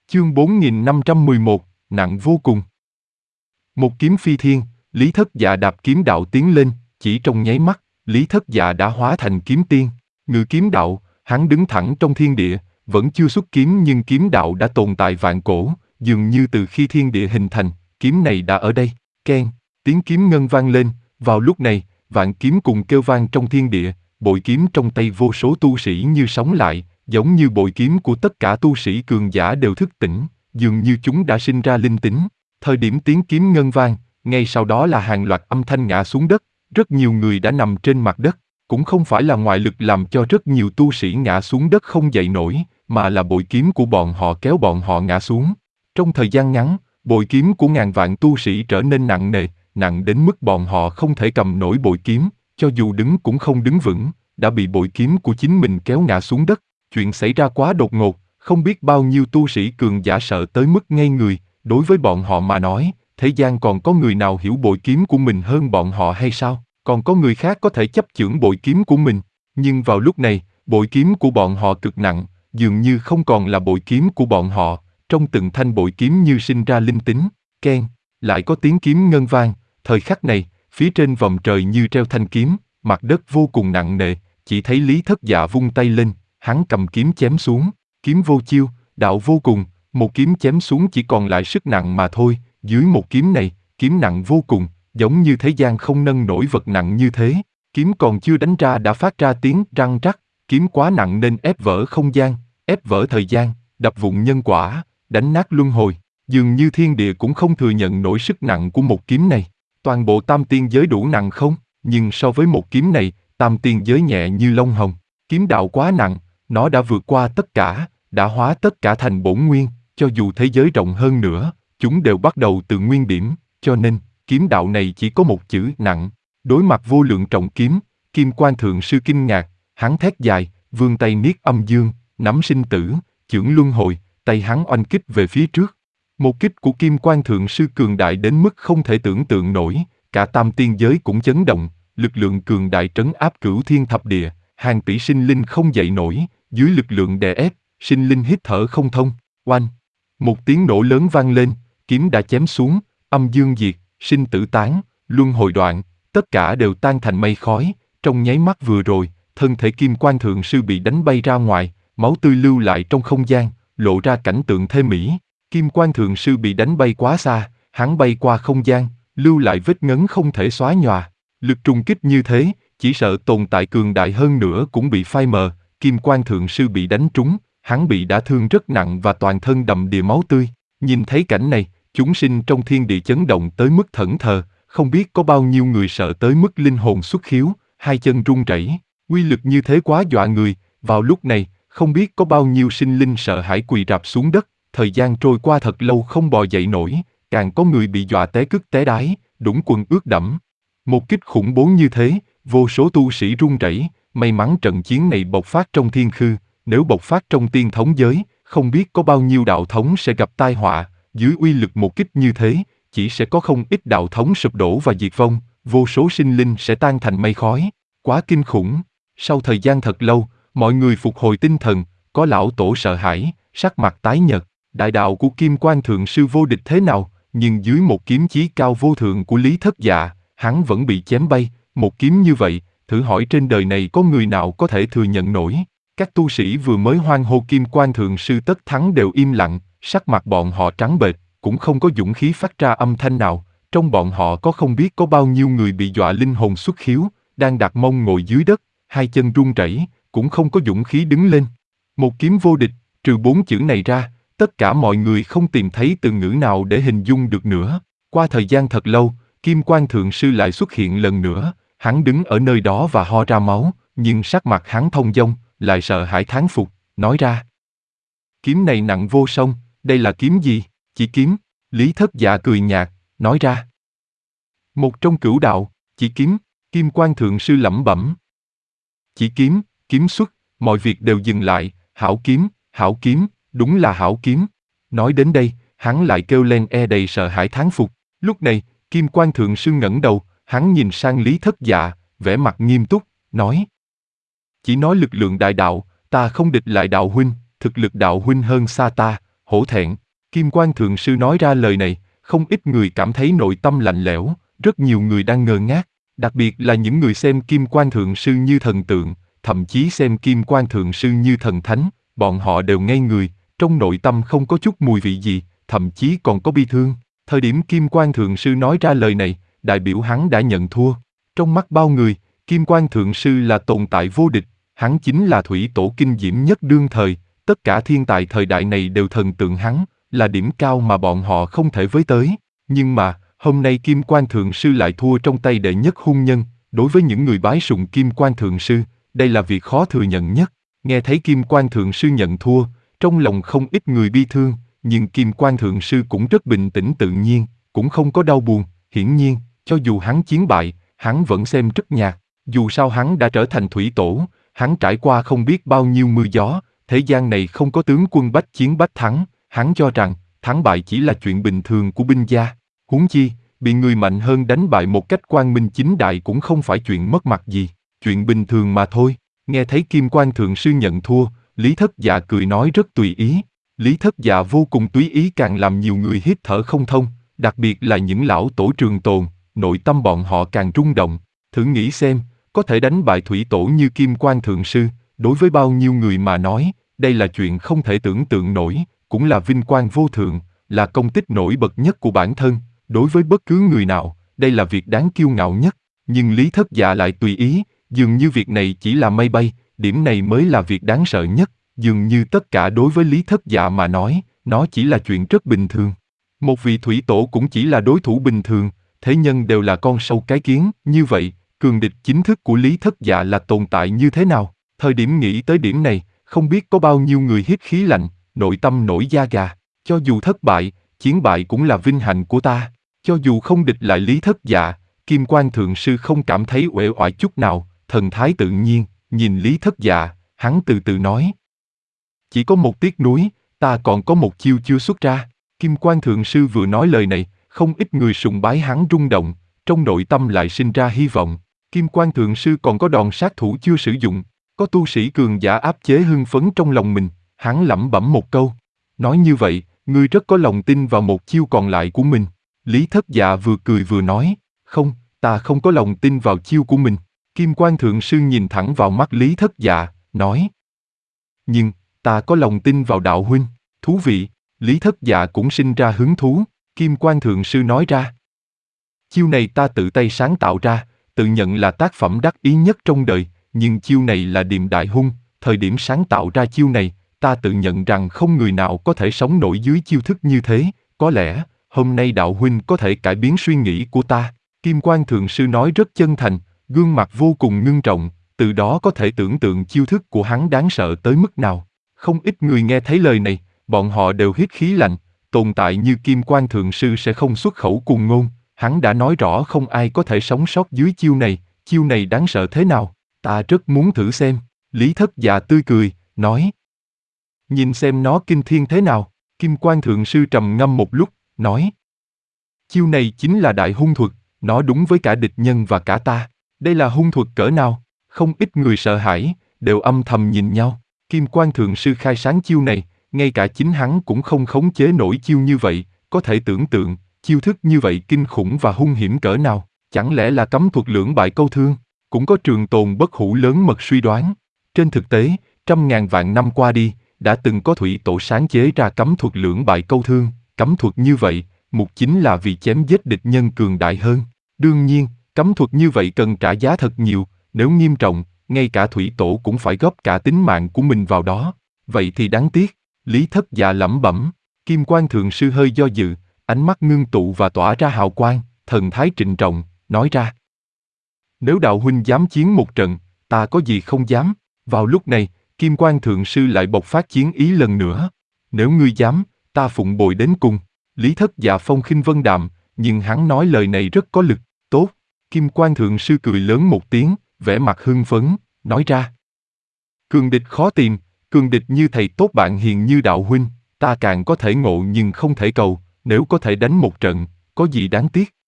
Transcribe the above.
Chương 4511, nặng vô cùng. Một kiếm phi thiên, Lý Thất Dạ đạp kiếm đạo tiến lên, chỉ trong nháy mắt, Lý Thất Dạ đã hóa thành kiếm tiên. Ngự kiếm đạo, hắn đứng thẳng trong thiên địa, vẫn chưa xuất kiếm nhưng kiếm đạo đã tồn tại vạn cổ, dường như từ khi thiên địa hình thành, kiếm này đã ở đây. Keng, tiếng kiếm ngân vang lên, vào lúc này, vạn kiếm cùng kêu vang trong thiên địa, bội kiếm trong tay vô số tu sĩ như sống lại, giống như bội kiếm của tất cả tu sĩ cường giả đều thức tỉnh, dường như chúng đã sinh ra linh tính. Thời điểm tiếng kiếm ngân vang, ngay sau đó là hàng loạt âm thanh ngã xuống đất, rất nhiều người đã nằm trên mặt đất. Cũng không phải là ngoại lực làm cho rất nhiều tu sĩ ngã xuống đất không dậy nổi, mà là bội kiếm của bọn họ kéo bọn họ ngã xuống. Trong thời gian ngắn, bội kiếm của ngàn vạn tu sĩ trở nên nặng nề, nặng đến mức bọn họ không thể cầm nổi bội kiếm, cho dù đứng cũng không đứng vững, đã bị bội kiếm của chính mình kéo ngã xuống đất. Chuyện xảy ra quá đột ngột, không biết bao nhiêu tu sĩ cường giả sợ tới mức ngây người. Đối với bọn họ mà nói, thế gian còn có người nào hiểu bội kiếm của mình hơn bọn họ hay sao? Còn có người khác có thể chấp chưởng bội kiếm của mình. Nhưng vào lúc này, bội kiếm của bọn họ cực nặng, dường như không còn là bội kiếm của bọn họ. Trong từng thanh bội kiếm như sinh ra linh tính. Keng, lại có tiếng kiếm ngân vang. Thời khắc này, phía trên vòm trời như treo thanh kiếm, mặt đất vô cùng nặng nề. Chỉ thấy Lý Thất Dạ vung tay lên, hắn cầm kiếm chém xuống. Kiếm vô chiêu, đạo vô cùng. Một kiếm chém xuống chỉ còn lại sức nặng mà thôi. Dưới một kiếm này, kiếm nặng vô cùng, giống như thế gian không nâng nổi vật nặng như thế. Kiếm còn chưa đánh ra đã phát ra tiếng răng rắc. Kiếm quá nặng nên ép vỡ không gian, ép vỡ thời gian, đập vụn nhân quả, đánh nát luân hồi. Dường như thiên địa cũng không thừa nhận nổi sức nặng của một kiếm này. Toàn bộ tam tiên giới đủ nặng không? Nhưng so với một kiếm này, tam tiên giới nhẹ như lông hồng. Kiếm đạo quá nặng, nó đã vượt qua tất cả, đã hóa tất cả thành bổn nguyên. Cho dù thế giới rộng hơn nữa, chúng đều bắt đầu từ nguyên điểm, cho nên, kiếm đạo này chỉ có một chữ nặng. Đối mặt vô lượng trọng kiếm, Kim Quan Thượng Sư kinh ngạc, hắn thét dài, vươn tay niết âm dương, nắm sinh tử, chưởng luân hồi, tay hắn oanh kích về phía trước. Một kích của Kim Quan Thượng Sư cường đại đến mức không thể tưởng tượng nổi, cả tam tiên giới cũng chấn động, lực lượng cường đại trấn áp cửu thiên thập địa, hàng tỷ sinh linh không dậy nổi, dưới lực lượng đè ép, sinh linh hít thở không thông. Oanh! Một tiếng nổ lớn vang lên, kiếm đã chém xuống, âm dương diệt, sinh tử tán, luân hồi đoạn, tất cả đều tan thành mây khói. Trong nháy mắt vừa rồi, thân thể Kim Quan Thượng Sư bị đánh bay ra ngoài, máu tươi lưu lại trong không gian, lộ ra cảnh tượng thê mỹ. Kim Quan Thượng Sư bị đánh bay quá xa, hắn bay qua không gian, lưu lại vết ngấn không thể xóa nhòa. Lực trùng kích như thế, chỉ sợ tồn tại cường đại hơn nữa cũng bị phai mờ. Kim Quan Thượng Sư bị đánh trúng, hắn bị đả thương rất nặng và toàn thân đầm đìa máu tươi. Nhìn thấy cảnh này, chúng sinh trong thiên địa chấn động tới mức thẫn thờ, không biết có bao nhiêu người sợ tới mức linh hồn xuất khiếu, hai chân run rẩy. Uy lực như thế quá dọa người. Vào lúc này, không biết có bao nhiêu sinh linh sợ hãi quỳ rạp xuống đất. Thời gian trôi qua thật lâu không bò dậy nổi, càng có người bị dọa té cứt té đái, đũng quần ướt đẫm. Một kích khủng bố như thế, vô số tu sĩ run rẩy. May mắn trận chiến này bộc phát trong thiên khư, nếu bộc phát trong tiên thống giới, không biết có bao nhiêu đạo thống sẽ gặp tai họa. Dưới uy lực một kích như thế, chỉ sẽ có không ít đạo thống sụp đổ và diệt vong, vô số sinh linh sẽ tan thành mây khói. Quá kinh khủng. Sau thời gian thật lâu, mọi người phục hồi tinh thần, có lão tổ sợ hãi, sắc mặt tái nhợt. Đại đạo của Kim Quan Thượng Sư vô địch thế nào, nhưng dưới một kiếm chí cao vô thượng của Lý Thất Dạ, hắn vẫn bị chém bay. Một kiếm như vậy, thử hỏi trên đời này có người nào có thể thừa nhận nổi. Các tu sĩ vừa mới hoan hô Kim Quan Thượng Sư tất thắng đều im lặng, sắc mặt bọn họ trắng bệch, cũng không có dũng khí phát ra âm thanh nào. Trong bọn họ có không biết có bao nhiêu người bị dọa linh hồn xuất khiếu, đang đặt mông ngồi dưới đất, hai chân run rẩy, cũng không có dũng khí đứng lên. Một kiếm vô địch, trừ 4 chữ này ra, tất cả mọi người không tìm thấy từ ngữ nào để hình dung được nữa. Qua thời gian thật lâu, Kim Quan Thượng Sư lại xuất hiện lần nữa, hắn đứng ở nơi đó và ho ra máu, nhưng sắc mặt hắn thông dong, lại sợ hãi thán phục, nói ra. Kiếm này nặng vô song, đây là kiếm gì? Chỉ kiếm. Lý Thất Dạ cười nhạt, nói ra. Một trong cửu đạo, chỉ kiếm. Kim Quan Thượng Sư lẩm bẩm. Chỉ kiếm, kiếm xuất, mọi việc đều dừng lại, hảo kiếm, đúng là hảo kiếm. Nói đến đây, hắn lại kêu lên đầy sợ hãi thán phục. Lúc này, Kim Quan Thượng Sư ngẩng đầu, hắn nhìn sang Lý Thất Dạ, vẻ mặt nghiêm túc, nói. Chỉ nói lực lượng đại đạo, ta không địch lại đạo huynh, thực lực đạo huynh hơn xa ta, hổ thẹn. Kim Quan Thượng Sư nói ra lời này, không ít người cảm thấy nội tâm lạnh lẽo, rất nhiều người đang ngơ ngác, đặc biệt là những người xem Kim Quan Thượng Sư như thần tượng, thậm chí xem Kim Quan Thượng Sư như thần thánh, bọn họ đều ngây người, trong nội tâm không có chút mùi vị gì, thậm chí còn có bi thương. Thời điểm Kim Quan Thượng Sư nói ra lời này, đại biểu hắn đã nhận thua. Trong mắt bao người, Kim Quan Thượng Sư là tồn tại vô địch, hắn chính là thủy tổ kinh diễm nhất đương thời, tất cả thiên tài thời đại này đều thần tượng hắn, là điểm cao mà bọn họ không thể với tới. Nhưng mà, hôm nay Kim Quan Thượng Sư lại thua trong tay đệ nhất hung nhân, đối với những người bái sùng Kim Quan Thượng Sư, đây là việc khó thừa nhận nhất. Nghe thấy Kim Quan Thượng Sư nhận thua, trong lòng không ít người bi thương, nhưng Kim Quan Thượng Sư cũng rất bình tĩnh tự nhiên, cũng không có đau buồn, hiển nhiên, cho dù hắn chiến bại, hắn vẫn xem rất nhạt, dù sao hắn đã trở thành thủy tổ, hắn trải qua không biết bao nhiêu mưa gió, thế gian này không có tướng quân bách chiến bách thắng, hắn cho rằng, thắng bại chỉ là chuyện bình thường của binh gia, huống chi, bị người mạnh hơn đánh bại một cách quang minh chính đại cũng không phải chuyện mất mặt gì, chuyện bình thường mà thôi. Nghe thấy Kim Quan Thượng Sư nhận thua, Lý Thất Dạ cười nói rất tùy ý. Lý Thất Dạ vô cùng tùy ý càng làm nhiều người hít thở không thông, đặc biệt là những lão tổ trường tồn, nội tâm bọn họ càng rung động. Thử nghĩ xem, có thể đánh bại thủy tổ như Kim Quan Thượng Sư, đối với bao nhiêu người mà nói, đây là chuyện không thể tưởng tượng nổi, cũng là vinh quang vô thượng, là công tích nổi bật nhất của bản thân. Đối với bất cứ người nào, đây là việc đáng kiêu ngạo nhất. Nhưng Lý Thất Dạ lại tùy ý, dường như việc này chỉ là mây bay, điểm này mới là việc đáng sợ nhất. Dường như tất cả đối với Lý Thất Dạ mà nói, nó chỉ là chuyện rất bình thường. Một vị thủy tổ cũng chỉ là đối thủ bình thường, thế nhân đều là con sâu cái kiến, như vậy, cường địch chính thức của Lý Thất Dạ là tồn tại như thế nào? Thời điểm nghĩ tới điểm này, không biết có bao nhiêu người hít khí lạnh, nội tâm nổi da gà. Cho dù thất bại, chiến bại cũng là vinh hạnh của ta. Cho dù không địch lại Lý Thất Dạ, Kim Quan Thượng Sư không cảm thấy uể oải chút nào, thần thái tự nhiên, nhìn Lý Thất Dạ, hắn từ từ nói. Chỉ có một tiếc nuối, ta còn có một chiêu chưa xuất ra. Kim Quan Thượng Sư vừa nói lời này, không ít người sùng bái hắn rung động, trong nội tâm lại sinh ra hy vọng. Kim Quan Thượng Sư còn có đòn sát thủ chưa sử dụng, có tu sĩ cường giả áp chế hưng phấn trong lòng mình, hắn lẩm bẩm một câu. Nói như vậy, ngươi rất có lòng tin vào một chiêu còn lại của mình. Lý Thất Dạ vừa cười vừa nói, không, ta không có lòng tin vào chiêu của mình. Kim Quan Thượng Sư nhìn thẳng vào mắt Lý Thất Dạ, nói. Nhưng, ta có lòng tin vào đạo huynh. Thú vị, Lý Thất Dạ cũng sinh ra hứng thú. Kim Quan Thượng Sư nói ra. Chiêu này ta tự tay sáng tạo ra, tự nhận là tác phẩm đắc ý nhất trong đời, nhưng chiêu này là điềm đại hung. Thời điểm sáng tạo ra chiêu này, ta tự nhận rằng không người nào có thể sống nổi dưới chiêu thức như thế. Có lẽ, hôm nay đạo huynh có thể cải biến suy nghĩ của ta. Kim Quan Thượng Sư nói rất chân thành, gương mặt vô cùng ngưng trọng, từ đó có thể tưởng tượng chiêu thức của hắn đáng sợ tới mức nào. Không ít người nghe thấy lời này, bọn họ đều hít khí lạnh, tồn tại như Kim Quan Thượng Sư sẽ không xuất khẩu cuồng ngôn, hắn đã nói rõ không ai có thể sống sót dưới chiêu này đáng sợ thế nào, ta rất muốn thử xem. Lý Thất Dạ tươi cười, nói. Nhìn xem nó kinh thiên thế nào. Kim Quan Thượng Sư trầm ngâm một lúc, nói. Chiêu này chính là đại hung thuật, nó đúng với cả địch nhân và cả ta. Đây là hung thuật cỡ nào? Không ít người sợ hãi, đều âm thầm nhìn nhau. Kim Quan Thượng Sư khai sáng chiêu này, ngay cả chính hắn cũng không khống chế nổi chiêu như vậy, có thể tưởng tượng, chiêu thức như vậy kinh khủng và hung hiểm cỡ nào. Chẳng lẽ là cấm thuật lưỡng bại câu thương? Cũng có trường tồn bất hủ lớn mật suy đoán. Trên thực tế, trăm ngàn vạn năm qua đi, đã từng có thủy tổ sáng chế ra cấm thuật lưỡng bại câu thương. Cấm thuật như vậy, mục chính là vì chém giết địch nhân cường đại hơn. Đương nhiên, cấm thuật như vậy cần trả giá thật nhiều, nếu nghiêm trọng, ngay cả thủy tổ cũng phải góp cả tính mạng của mình vào đó. Vậy thì đáng tiếc. Lý Thất Dạ lẩm bẩm. Kim Quan Thượng Sư hơi do dự, ánh mắt ngưng tụ và tỏa ra hào quang, thần thái trịnh trọng, nói ra. Nếu đạo huynh dám chiến một trận, ta có gì không dám. Vào lúc này, Kim Quan Thượng Sư lại bộc phát chiến ý lần nữa. Nếu ngươi dám, ta phụng bồi đến cùng. Lý Thất Dạ phong khinh vân đạm, nhưng hắn nói lời này rất có lực. Tốt. Kim Quan Thượng Sư cười lớn một tiếng, vẻ mặt hưng phấn, nói ra. Cường địch khó tìm, cường địch như thầy tốt bạn hiền như đạo huynh, ta càng có thể ngộ nhưng không thể cầu, nếu có thể đánh một trận, có gì đáng tiếc.